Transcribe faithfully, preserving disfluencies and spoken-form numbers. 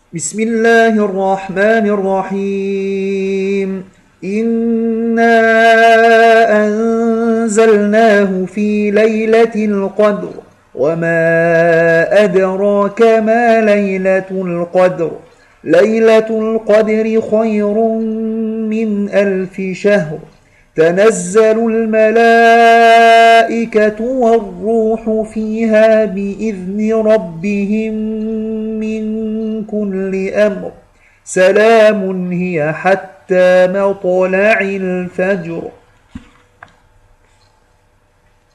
بسم الله الرحمن الرحيم. إنا أنزلناه في ليلة القدر وما أدراك ما ليلة القدر. ليلة القدر خير من ألف شهر. تنزل الملائكة والروح فيها بإذن ربهم من كل أمر. سلام هي حتى مطلع الفجر.